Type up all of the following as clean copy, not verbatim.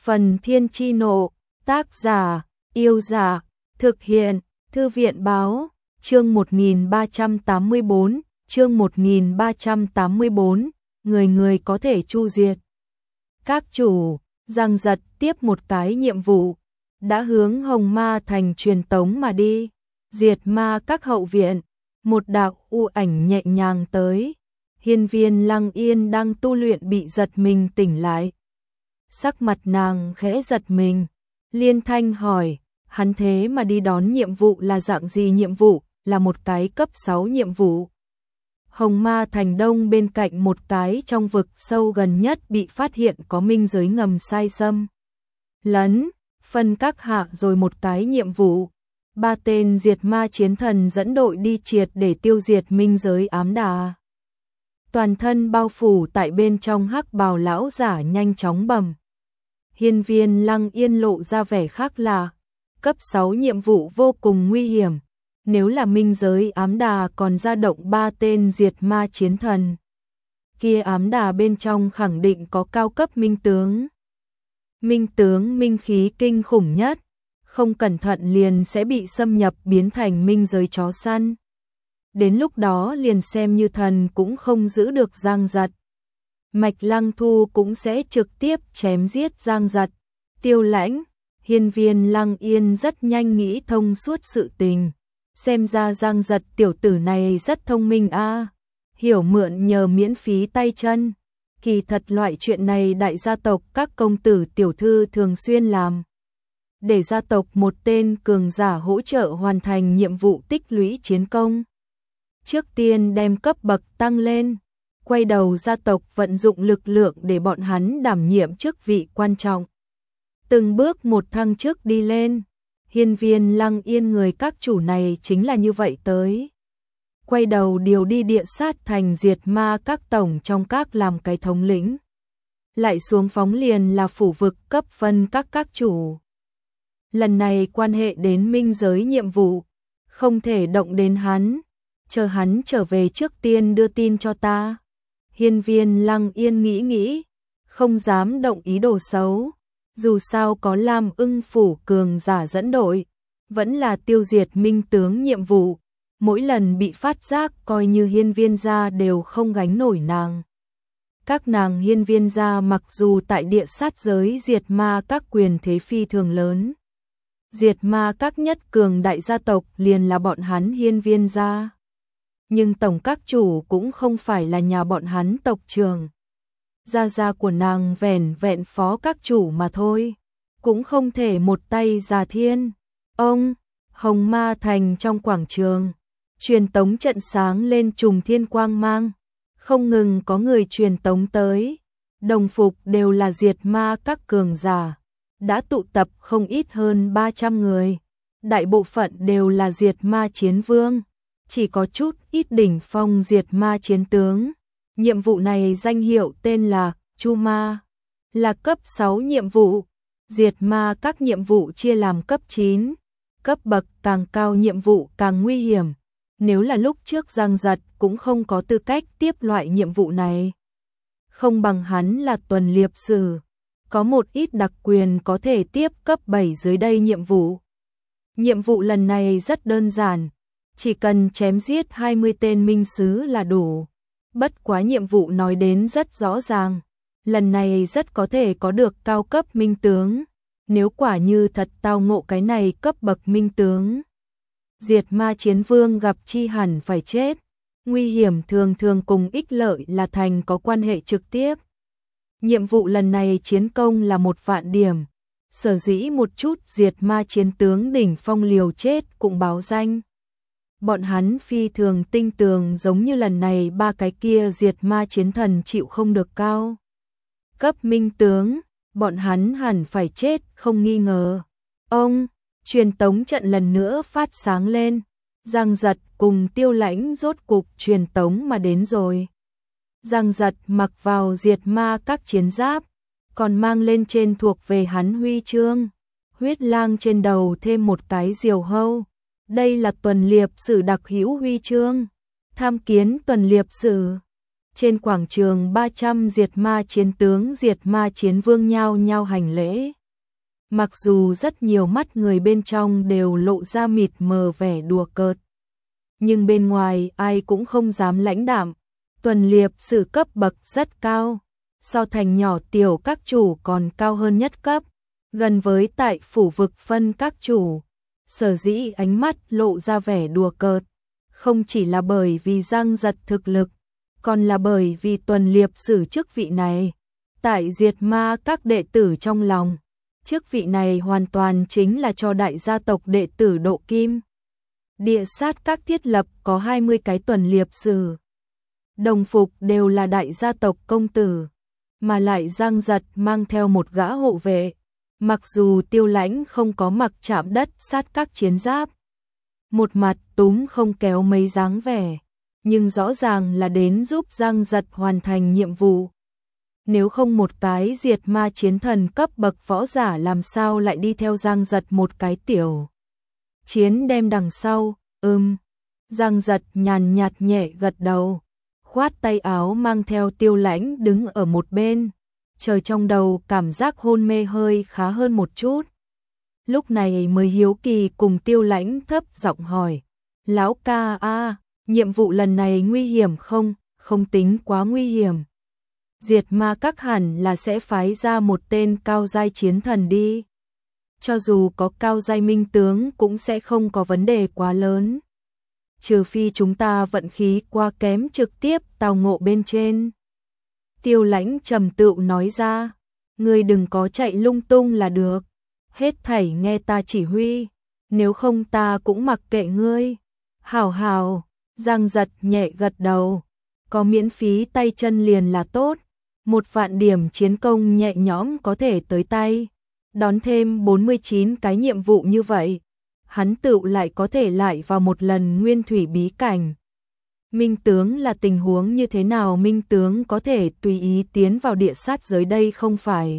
Phần Thiên Chi Nộ, tác giả, Yêu Giả, thực hiện, Thư viện Báo, chương 1384, chương 1384, người người có thể chu diệt. Các chủ, Giang Giật tiếp một cái nhiệm vụ, đã hướng Hồng Ma Thành truyền tống mà đi, diệt ma các hậu viện, một đạo u ảnh nhẹ nhàng tới. Hiên Viên Lăng Yên đang tu luyện bị giật mình tỉnh lại. Sắc mặt nàng khẽ giật mình, liên thanh hỏi, hắn thế mà đi đón nhiệm vụ là dạng gì nhiệm vụ, là một cái cấp 6 nhiệm vụ. Hồng Ma Thành Đông bên cạnh một cái trong vực sâu gần nhất bị phát hiện có minh giới ngầm sai xâm lấn, phân các hạ rồi một cái nhiệm vụ. 3 tên diệt ma chiến thần dẫn đội đi triệt để tiêu diệt minh giới ám đà. Toàn thân bao phủ tại bên trong hắc bào lão giả nhanh chóng bẩm. Hiên Viên Lăng Yên lộ ra vẻ khác lạ, cấp 6 nhiệm vụ vô cùng nguy hiểm, nếu là minh giới ám đà còn ra động 3 tên diệt ma chiến thần. Kia ám đà bên trong khẳng định có cao cấp minh tướng. Minh tướng minh khí kinh khủng nhất, không cẩn thận liền sẽ bị xâm nhập biến thành minh giới chó săn. Đến lúc đó liền xem như thần cũng không giữ được Giang Giật. Mạch Lăng Thu cũng sẽ trực tiếp chém giết Giang Giật. Tiêu Lãnh, Hiên Viên Lăng Yên rất nhanh nghĩ thông suốt sự tình. Xem ra Giang Giật tiểu tử này rất thông minh a, hiểu mượn nhờ miễn phí tay chân. Kỳ thật loại chuyện này đại gia tộc các công tử tiểu thư thường xuyên làm. Để gia tộc một tên cường giả hỗ trợ hoàn thành nhiệm vụ tích lũy chiến công. Trước tiên đem cấp bậc tăng lên, quay đầu gia tộc vận dụng lực lượng để bọn hắn đảm nhiệm chức vị quan trọng. Từng bước một thăng chức đi lên, Hiên Viên Lăng Yên người các chủ này chính là như vậy tới. Quay đầu điều đi địa sát thành diệt ma các tổng trong các làm cái thống lĩnh. Lại xuống phóng liền là phủ vực cấp phân các chủ. Lần này quan hệ đến minh giới nhiệm vụ, không thể động đến hắn. Chờ hắn trở về trước tiên đưa tin cho ta. Hiên Viên Lăng Yên nghĩ, không dám động ý đồ xấu. Dù sao có Lam Ưng phủ cường giả dẫn đội, vẫn là tiêu diệt minh tướng nhiệm vụ. Mỗi lần bị phát giác coi như Hiên Viên gia đều không gánh nổi nàng. Các nàng Hiên Viên gia mặc dù tại địa sát giới diệt ma các quyền thế phi thường lớn. Diệt ma các nhất cường đại gia tộc liền là bọn hắn Hiên Viên gia. Nhưng tổng các chủ cũng không phải là nhà bọn hắn tộc trường. Gia của nàng vẹn phó các chủ mà thôi, cũng không thể một tay già thiên. Ông, Hồng Ma Thành trong quảng trường, truyền tống trận sáng lên trùng thiên quang mang, không ngừng có người truyền tống tới, đồng phục đều là diệt ma các cường giả, đã tụ tập không ít hơn 300 người, đại bộ phận đều là diệt ma chiến vương. Chỉ có chút ít đỉnh phong diệt ma chiến tướng. Nhiệm vụ này danh hiệu tên là Chu Ma, là cấp 6 nhiệm vụ. Diệt ma các nhiệm vụ chia làm cấp 9, cấp bậc càng cao nhiệm vụ càng nguy hiểm. Nếu là lúc trước Giang Giật cũng không có tư cách tiếp loại nhiệm vụ này. Không bằng hắn là tuần liệp sử, có một ít đặc quyền có thể tiếp cấp 7 dưới đây nhiệm vụ. Nhiệm vụ lần này rất đơn giản. Chỉ cần chém giết 20 tên minh sứ là đủ. Bất quá nhiệm vụ nói đến rất rõ ràng. Lần này rất có thể có được cao cấp minh tướng. Nếu quả như thật tao ngộ cái này cấp bậc minh tướng. Diệt ma chiến vương gặp chi hẳn phải chết. Nguy hiểm thường thường cùng ích lợi là thành có quan hệ trực tiếp. Nhiệm vụ lần này chiến công là 1 vạn điểm. Sở dĩ một chút diệt ma chiến tướng đỉnh phong liều chết cũng báo danh. Bọn hắn phi thường tinh tường giống như lần này 3 cái kia diệt ma chiến thần chịu không được cao cấp minh tướng, bọn hắn hẳn phải chết không nghi ngờ. Ông, truyền tống trận lần nữa phát sáng lên, Giang Giật cùng Tiêu Lãnh rốt cục truyền tống mà đến rồi. Giang Giật mặc vào diệt ma các chiến giáp, còn mang lên trên thuộc về hắn huy chương, huyết lang trên đầu thêm một cái diều hâu. Đây là tuần liệp sử đặc hữu huy chương, tham kiến tuần liệp sử. Trên quảng trường 300 diệt ma chiến tướng diệt ma chiến vương nhao nhao hành lễ. Mặc dù rất nhiều mắt người bên trong đều lộ ra mịt mờ vẻ đùa cợt, nhưng bên ngoài ai cũng không dám lãnh đạm. Tuần liệp sử cấp bậc rất cao, so thành nhỏ tiểu các chủ còn cao hơn nhất cấp, gần với tại phủ vực phân các chủ. Sở dĩ ánh mắt lộ ra vẻ đùa cợt, không chỉ là bởi vì Giang Giật thực lực, còn là bởi vì tuần liệp sử chức vị này, tại diệt ma các đệ tử trong lòng, chức vị này hoàn toàn chính là cho đại gia tộc đệ tử độ kim. Địa sát các thiết lập có 20 cái tuần liệp sử, đồng phục đều là đại gia tộc công tử, mà lại Giang Giật mang theo một gã hộ vệ. Mặc dù Tiêu Lãnh không có mặc chạm đất sát các chiến giáp, một mặt túm không kéo mấy dáng vẻ, nhưng rõ ràng là đến giúp Giang Giật hoàn thành nhiệm vụ. Nếu không một cái diệt ma chiến thần cấp bậc võ giả làm sao lại đi theo Giang Giật một cái tiểu chiến đem đằng sau. Giang Giật nhàn nhạt nhẹ gật đầu, khoát tay áo mang theo Tiêu Lãnh đứng ở một bên. Trời trong đầu cảm giác hôn mê hơi khá hơn một chút. Lúc này mới hiếu kỳ cùng Tiêu Lãnh thấp giọng hỏi: "Lão ca a, nhiệm vụ lần này nguy hiểm không?" "Không tính quá nguy hiểm. Diệt ma các hẳn là sẽ phái ra một tên cao giai chiến thần đi. Cho dù có cao giai minh tướng cũng sẽ không có vấn đề quá lớn. Trừ phi chúng ta vận khí quá kém trực tiếp tao ngộ bên trên." Tiêu Lãnh trầm tựu nói ra: "Ngươi đừng có chạy lung tung là được, hết thảy nghe ta chỉ huy, nếu không ta cũng mặc kệ ngươi." "Hảo hảo." Giang Giật nhẹ gật đầu, có miễn phí tay chân liền là tốt, 1.000 điểm chiến công nhẹ nhõm có thể tới tay, đón thêm 49 cái nhiệm vụ như vậy, hắn tựu lại có thể lại vào một lần nguyên thủy bí cảnh. Minh tướng là tình huống như thế nào? Minh tướng có thể tùy ý tiến vào địa sát giới đây không phải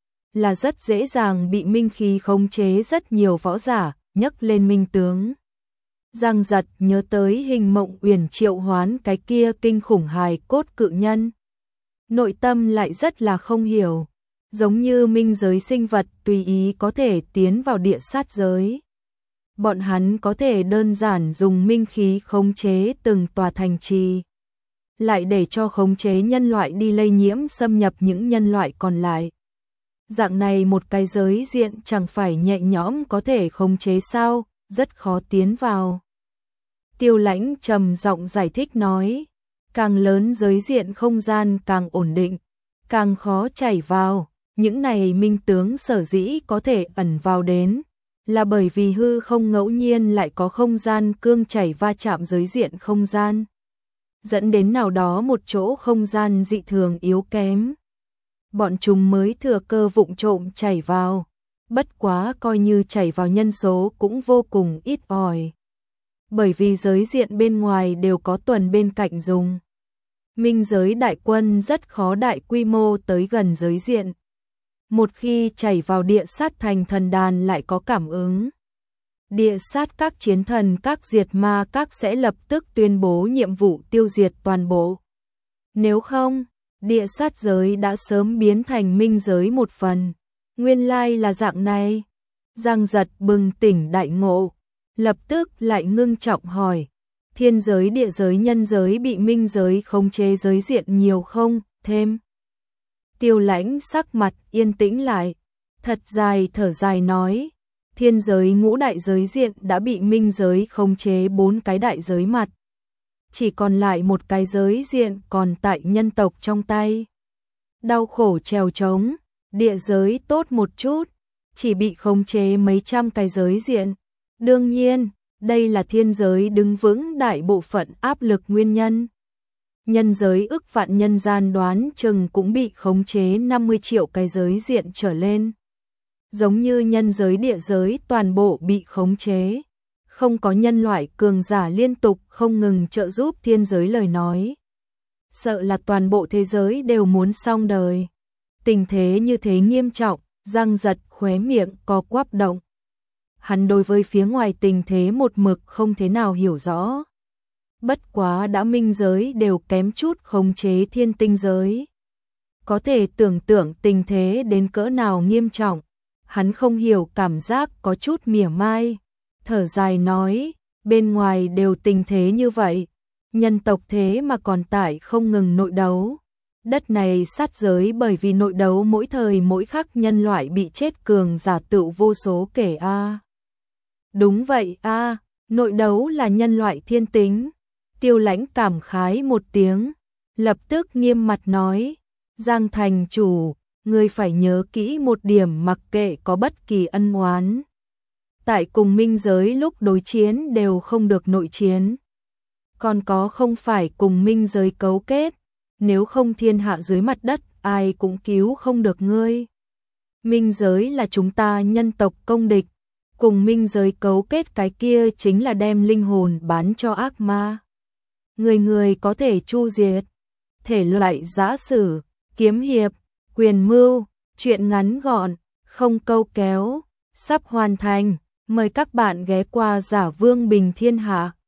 là rất dễ dàng bị minh khí khống chế. Rất nhiều võ giả nhấc lên minh tướng. Giang Giật nhớ tới Hình Mộng Uyển triệu hoán cái kia kinh khủng hài cốt cự nhân, nội tâm lại rất là không hiểu, giống như minh giới sinh vật tùy ý có thể tiến vào địa sát giới. Bọn hắn có thể đơn giản dùng minh khí khống chế từng tòa thành trì, lại để cho khống chế nhân loại đi lây nhiễm xâm nhập những nhân loại còn lại. Dạng này một cái giới diện chẳng phải nhẹ nhõm có thể khống chế sao, rất khó tiến vào. Tiêu Lãnh trầm giọng giải thích nói, càng lớn giới diện không gian càng ổn định, càng khó chảy vào. Những này minh tướng sở dĩ có thể ẩn vào đến, là bởi vì hư không ngẫu nhiên lại có không gian cương chảy va chạm giới diện không gian, dẫn đến nào đó một chỗ không gian dị thường yếu kém. Bọn chúng mới thừa cơ vụng trộm chảy vào, bất quá coi như chảy vào nhân số cũng vô cùng ít ỏi. Bởi vì giới diện bên ngoài đều có tuần bên cạnh dùng. Minh giới đại quân rất khó đại quy mô tới gần giới diện. Một khi chảy vào địa sát thành thần đàn lại có cảm ứng. Địa sát các chiến thần các diệt ma các sẽ lập tức tuyên bố nhiệm vụ tiêu diệt toàn bộ. Nếu không, địa sát giới đã sớm biến thành minh giới một phần. Nguyên lai là dạng này. Giang Giật bừng tỉnh đại ngộ, lập tức lại ngưng trọng hỏi, thiên giới địa giới nhân giới bị minh giới khống chế giới diện nhiều không? Thêm. Tiêu Lãnh sắc mặt yên tĩnh lại, thật dài thở dài nói, thiên giới ngũ đại giới diện đã bị minh giới khống chế 4 cái đại giới mặt. Chỉ còn lại một cái giới diện còn tại nhân tộc trong tay. Đau khổ trèo trống, địa giới tốt một chút, chỉ bị khống chế mấy trăm cái giới diện. Đương nhiên, đây là thiên giới đứng vững đại bộ phận áp lực nguyên nhân. Nhân giới ức vạn nhân gian đoán chừng cũng bị khống chế 50 triệu cái giới diện trở lên. Giống như nhân giới địa giới toàn bộ bị khống chế. Không có nhân loại cường giả liên tục không ngừng trợ giúp thiên giới lời nói. Sợ là toàn bộ thế giới đều muốn xong đời. Tình thế như thế nghiêm trọng, Giang Giật khóe miệng co quắp động. Hắn đối với phía ngoài tình thế một mực không thế nào hiểu rõ. bất quá đã minh giới đều kém chút khống chế thiên tinh giới. Có thể tưởng tượng tình thế đến cỡ nào nghiêm trọng, hắn không hiểu cảm giác có chút mỉa mai, thở dài nói, bên ngoài đều tình thế như vậy, nhân tộc thế mà còn tại không ngừng nội đấu. Đất này sát giới bởi vì nội đấu mỗi thời mỗi khắc nhân loại bị chết cường giả tựu vô số kể a. Đúng vậy a, nội đấu là nhân loại thiên tính. Tiêu Lãnh cảm khái một tiếng, lập tức nghiêm mặt nói, Giang thành chủ, ngươi phải nhớ kỹ một điểm, mặc kệ có bất kỳ ân oán, tại cùng minh giới lúc đối chiến đều không được nội chiến. Còn có không phải cùng minh giới cấu kết, nếu không thiên hạ dưới mặt đất ai cũng cứu không được ngươi. Minh giới là chúng ta nhân tộc công địch, cùng minh giới cấu kết cái kia chính là đem linh hồn bán cho ác ma. Người người có thể chu diệt, thể loại giã sử, kiếm hiệp, quyền mưu, truyện ngắn gọn, không câu kéo, sắp hoàn thành, mời các bạn ghé qua Giả Vương Bình Thiên Hạ.